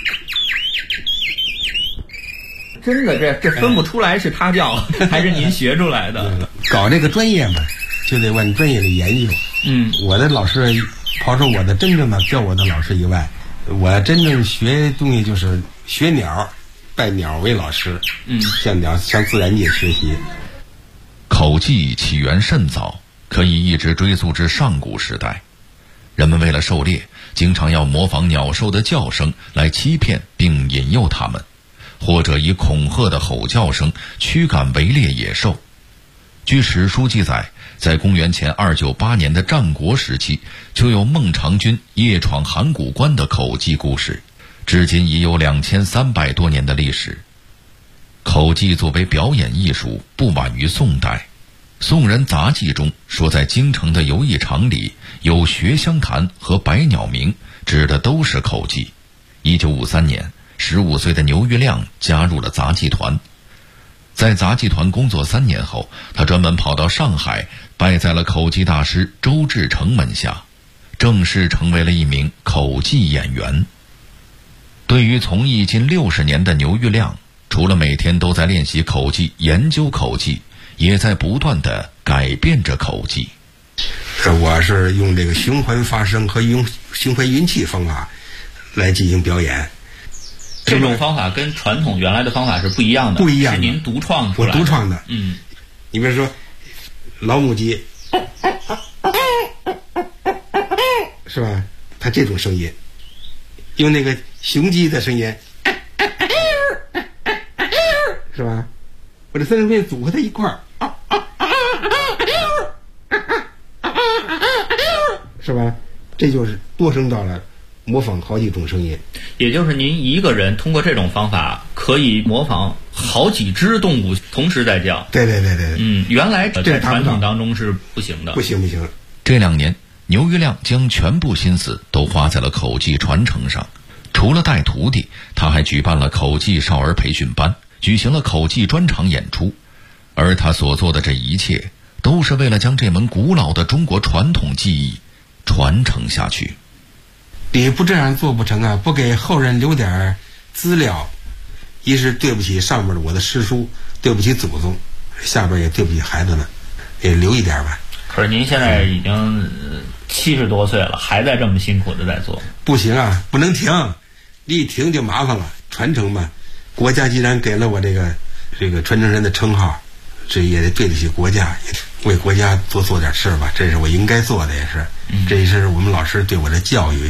真的，这分不出来是他教还是您学出来的。 搞这个专业嘛，就得往专业里研究。我的老师，刨出我的真正的教我的老师以外，我真正学东西就是学鸟，拜鸟为老师。向自然界学习。 口技起源甚早，可以一直追溯至上古时代。人们为了狩猎，经常要模仿鸟兽的叫声来欺骗并引诱它们，或者以恐吓的吼叫声驱赶围猎野兽。据史书记载，在公元前298年的战国时期，就有孟尝君夜闯函谷关的口技故事，至今已有2300多年的历史。口技作为表演艺术，不晚于宋代。宋人杂记中说，在京城的游艺场里有学香坛和百鸟鸣，指的都是口技。1953年，15岁的牛玉亮加入了杂技团。在杂技团工作3年后，他专门跑到上海，拜在了口技大师周志成门下，正式成为了一名口技演员。对于从艺近60年的牛玉亮，除了每天都在练习口技、研究口技，也在不断地改变着口技。 我是用这个循环发声和用循环运气方法来进行表演。 这种方法跟传统原来的方法是不一样的， 不一样的， 是您独创出来的。 我独创的。你比如说老母鸡，是吧？它这种声音，用那个雄鸡的声音，是吧？我这3声片组合在一块儿，是吧？这就是多声道了，模仿好几种声音。 也就是您一个人通过这种方法可以模仿好几只动物同时在叫。 对。 原来在传统当中是不行的。 不行。 这2年，牛玉亮将全部心思都花在了口技传承上。除了带徒弟，他还举办了口技少儿培训班，举行了口技专场演出。而他所做的这一切，都是为了将这门古老的中国传统技艺传承下去。 你不这样做不成啊！不给后人留点资料，一是对不起上面的我的师叔，对不起祖宗，下边也对不起孩子们，也留一点吧。 可是您现在已经70多岁了，还在这么辛苦的在做。 不行啊，不能停，一停就麻烦了。传承嘛，国家既然给了我这个传承人的称号，这也得对得起国家，也为国家做点事吧，这是我应该做的，也是，这也是我们老师对我的教育。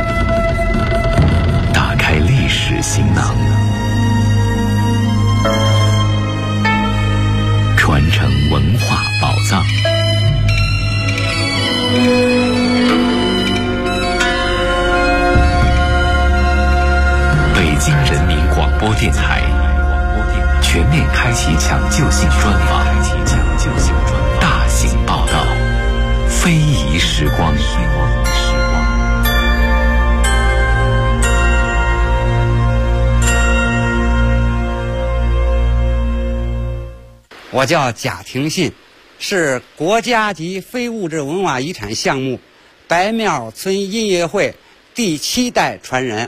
打开历史行囊。 传承文化宝藏。北京人民广播电台全面开启抢救性专访，大型报道，非遗时光。 我叫贾廷信，是国家级非物质文化遗产项目白庙村音乐会第7代传人。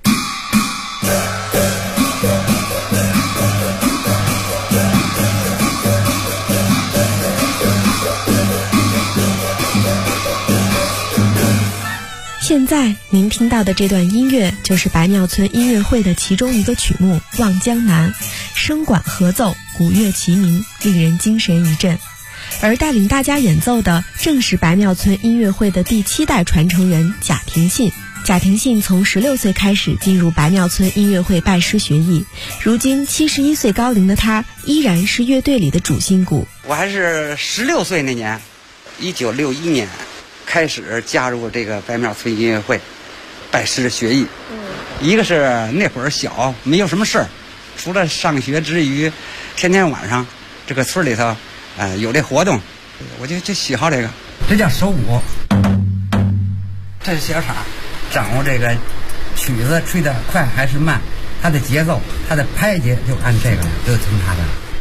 现在您听到的这段音乐就是白庙村音乐会的其中一个曲目《望江南》，声管合奏，鼓乐齐鸣，令人精神一振。而带领大家演奏的正是白庙村音乐会的第7代传承人贾廷信。贾廷信从16岁开始进入白庙村音乐会拜师学艺，如今71岁高龄的他依然是乐队里的主心骨。 我还是16岁那年，1961年开始加入这个白庙村音乐会，拜师学艺。一个是那会儿小，没有什么事儿，除了上学之余，天天晚上这个村里头，有这活动，我就喜好这个。这叫手鼓，这是小叉，掌握这个曲子吹得快还是慢，它的节奏，它的拍节就按这个，就听它的。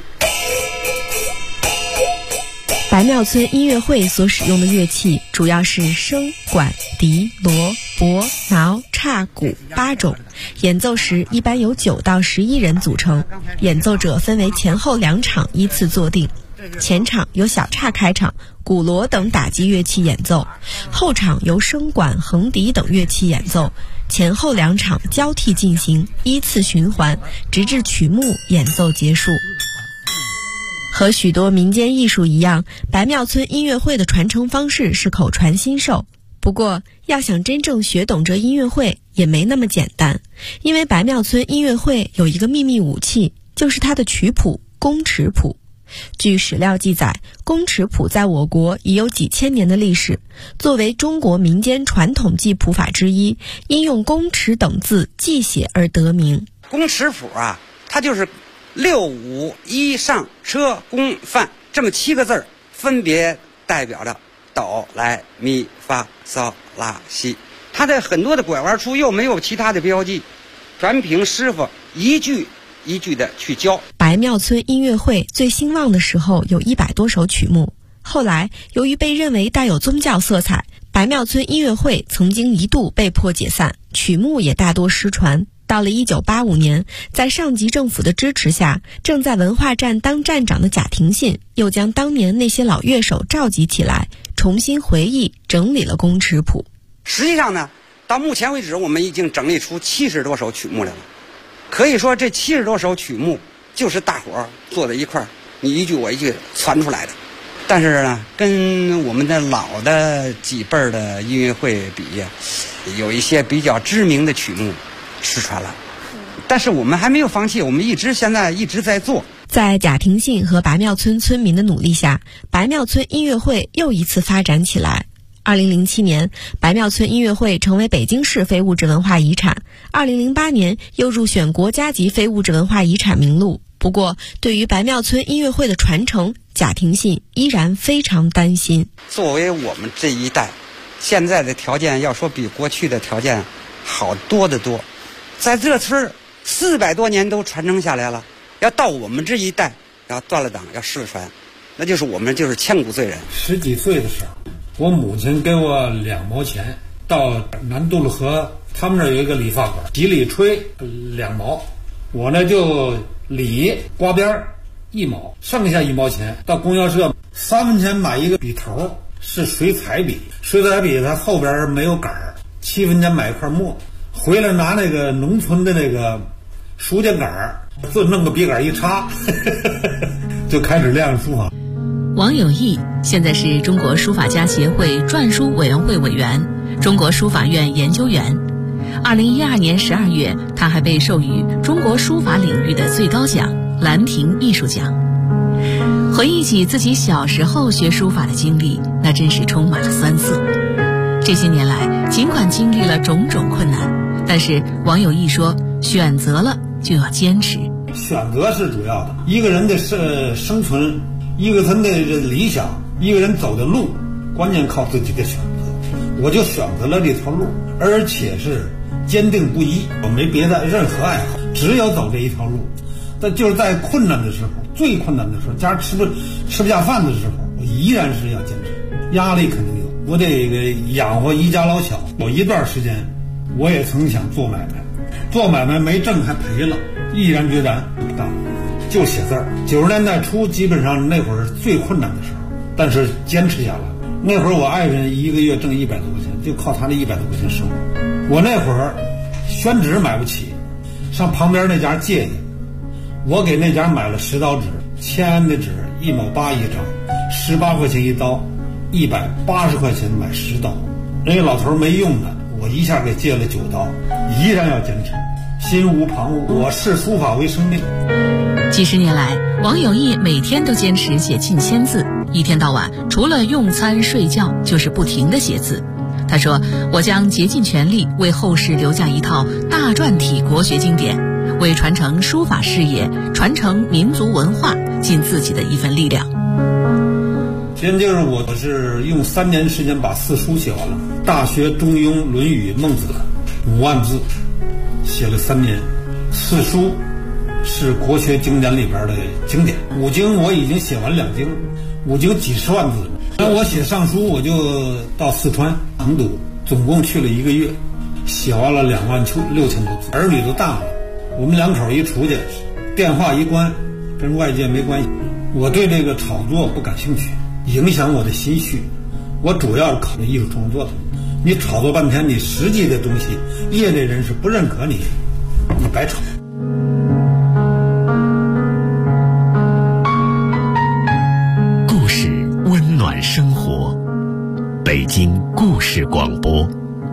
白庙村音乐会所使用的乐器主要是笙、管、笛、锣、钹、挠、叉、鼓8种，演奏时一般由9到11人组成，演奏者分为前后2场依次坐定。前场由小叉开场，鼓锣等打击乐器演奏，后场由笙管、横笛等乐器演奏，前后2场交替进行，依次循环，直至曲目演奏结束。和许多民间艺术一样，白庙村音乐会的传承方式是口传心授。不过，要想真正学懂这音乐会也没那么简单，因为白庙村音乐会有一个秘密武器，就是它的曲谱宫尺谱。据史料记载，宫尺谱在我国已有几千年的历史，作为中国民间传统记谱法之一，因用宫尺等字记写而得名。 宫尺谱啊，它就是6、5、1上车宫范这么7个字，分别代表着哆来咪发嗦拉西。它在很多的拐弯处又没有其他的标记，全凭师傅一句一句的去教。 白庙村音乐会最兴旺的时候有100多首曲目，后来由于被认为带有宗教色彩，白庙村音乐会曾经一度被迫解散，曲目也大多失传。到了1985年，在上级政府的支持下，正在文化站当站长的贾廷信又将当年那些老乐手召集起来，重新回忆整理了宫尺谱。 实际上呢，到目前为止我们已经整理出70多首曲目来了。可以说这70多首曲目就是大伙儿坐在一块儿，你一句我一句传出来的。但是呢，跟我们的老的几辈儿的音乐会比，有一些比较知名的曲目失传了，但是我们还没有放弃，我们现在一直在做。 在贾廷信和白庙村村民的努力下，白庙村音乐会又一次发展起来。2007年，白庙村音乐会成为北京市非物质文化遗产。2008年又入选国家级非物质文化遗产名录。不过，对于白庙村音乐会的传承，贾廷信依然非常担心。 作为我们这一代，现在的条件要说比过去的条件好多得多。在这村400多年都传承下来了，要到我们这一代要断了档，要失传，那就是我们就是千古罪人。 10几岁的时候，我母亲给我2毛钱，到南渡路河，他们那儿有一个理发馆，洗理吹2毛，我呢就理刮边1毛，剩下1毛钱到供销社3分钱买一个笔头，是水彩笔，水彩笔它后边没有杆儿，7分钱买一块墨，回来拿那个农村的那个书架杆儿，就弄个笔杆一插就开始练书法。 王有义现在是中国书法家协会篆书委员会委员，中国书法院研究员。2012年12月，他还被授予中国书法领域的最高奖——兰亭艺术奖。 回忆起自己小时候学书法的经历，那真是充满了酸涩。这些年来，尽管经历了种种困难，但是王有义说，选择了就要坚持。 选择是主要的，一个人的生存，一个人的理想，一个人走的路，关键靠自己的选择。我就选择了这条路，而且是坚定不移，我没别的任何爱好，只有走这一条路。但就是在困难的时候，最困难的时候，家吃不下饭的时候，我依然是要坚持。压力肯定有，我得养活一家老小。有一段时间，我也曾想做买卖，做买卖没挣还赔了，毅然决然不干，就写字儿。90年代初，基本上那会儿最困难的时候，但是坚持下来。那会儿我爱人一个月挣100多块钱，就靠他的100多块钱生活。我那会儿宣纸买不起，上旁边那家借去。我给那家买了10刀纸，签的纸1毛8一张，18块钱一刀，180块钱买10刀。人家老头没用的，我一下给借了9刀，依然要坚持，心无旁骛。我视书法为生命。 几十年来，王有义每天都坚持写近1000字，一天到晚除了用餐睡觉，就是不停地写字。他说：“我将竭尽全力为后世留下一套大篆体国学经典，为传承书法事业、传承民族文化尽自己的一份力量。” 先就是我是用3年时间把4书写完了，《大学》《中庸》《论语》《孟子》5万字，写了3年。4书是国学经典里边的经典，5经我已经写完2经，5经几十万字。那我写上书，我就到四川成都，总共去了1个月，写完了26000多字。儿女都大了，我们2口一出去，电话一关，跟外界没关系。我对这个炒作不感兴趣，影响我的心绪。我主要是考虑艺术创作的。你炒作半天，你实际的东西，业内人士不认可你，你白炒。 故事温暖生活，北京故事广播。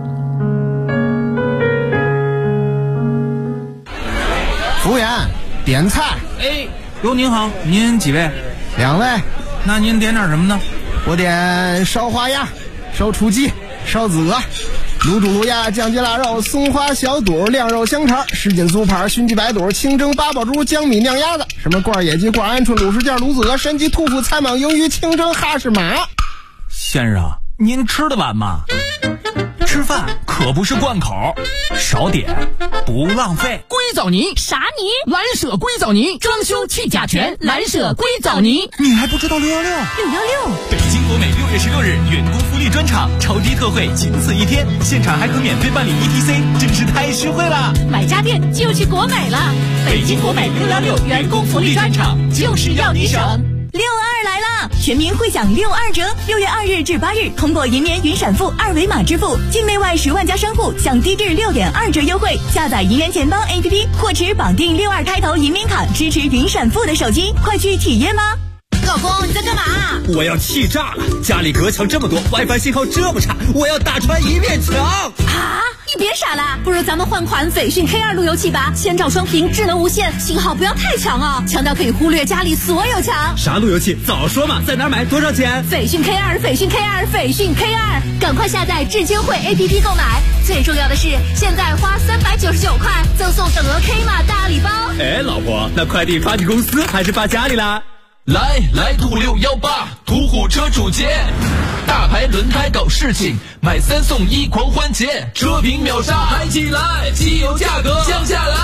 服务员，点菜。 哎，哟，您好，您几位 ？2位。 那您点点什么呢？ 我点烧花鸭、烧雏鸡、烧子鹅、卤煮卤鸭、酱鸡腊肉、松花小肚、晾肉香肠、什锦酥盘、熏鸡白肚、清蒸八宝猪、江米酿鸭子，什么罐野鸡、罐鹌鹑、卤什件、卤子鹅、山鸡、兔脯、菜蟒、鱿鱼、清蒸哈士马。 先生，您吃得完吗？吃饭可不是贯口，少点不浪费。 硅藻泥啥泥？蓝舍硅藻泥，装修去甲醛，蓝舍硅藻泥。 你还不知道616？616！ 北京国美6月16日员工福利专场，超低特惠，仅此一天，现场还可免费办理 ETC， 真是太实惠了！ 买家电就去国美了。北京国美616员工福利专场，就是要你省。 62来啦！全民会享62折，6月2日至8日，通过银联云闪付2维码支付，境内外10万家商户享低至6.2折优惠。下载银联钱包 APP 或持绑定62开头银联卡支持云闪付的手机，快去体验吧！ 老公，你在干嘛？ 我要气炸了！家里隔墙这么多 ，WiFi 信号这么差，我要打穿一面墙！ 啊！你别傻了，不如咱们换款斐讯 K2 路由器吧，千兆双屏，智能无线，信号不要太强哦，强到可以忽略家里所有墙。 啥路由器？早说嘛！在哪儿买？多少钱？ 斐讯 K2，斐讯 K2，斐讯 K2，赶快下载智金汇 APP 购买。最重要的是，现在花399块，赠送等额 K 码大礼包。 哎，老婆，那快递发给公司还是发家里啦？ 来兔618，途虎车主节，大牌轮胎搞事情，买3送1狂欢节，车评秒杀，嗨起来，机油价格降下来。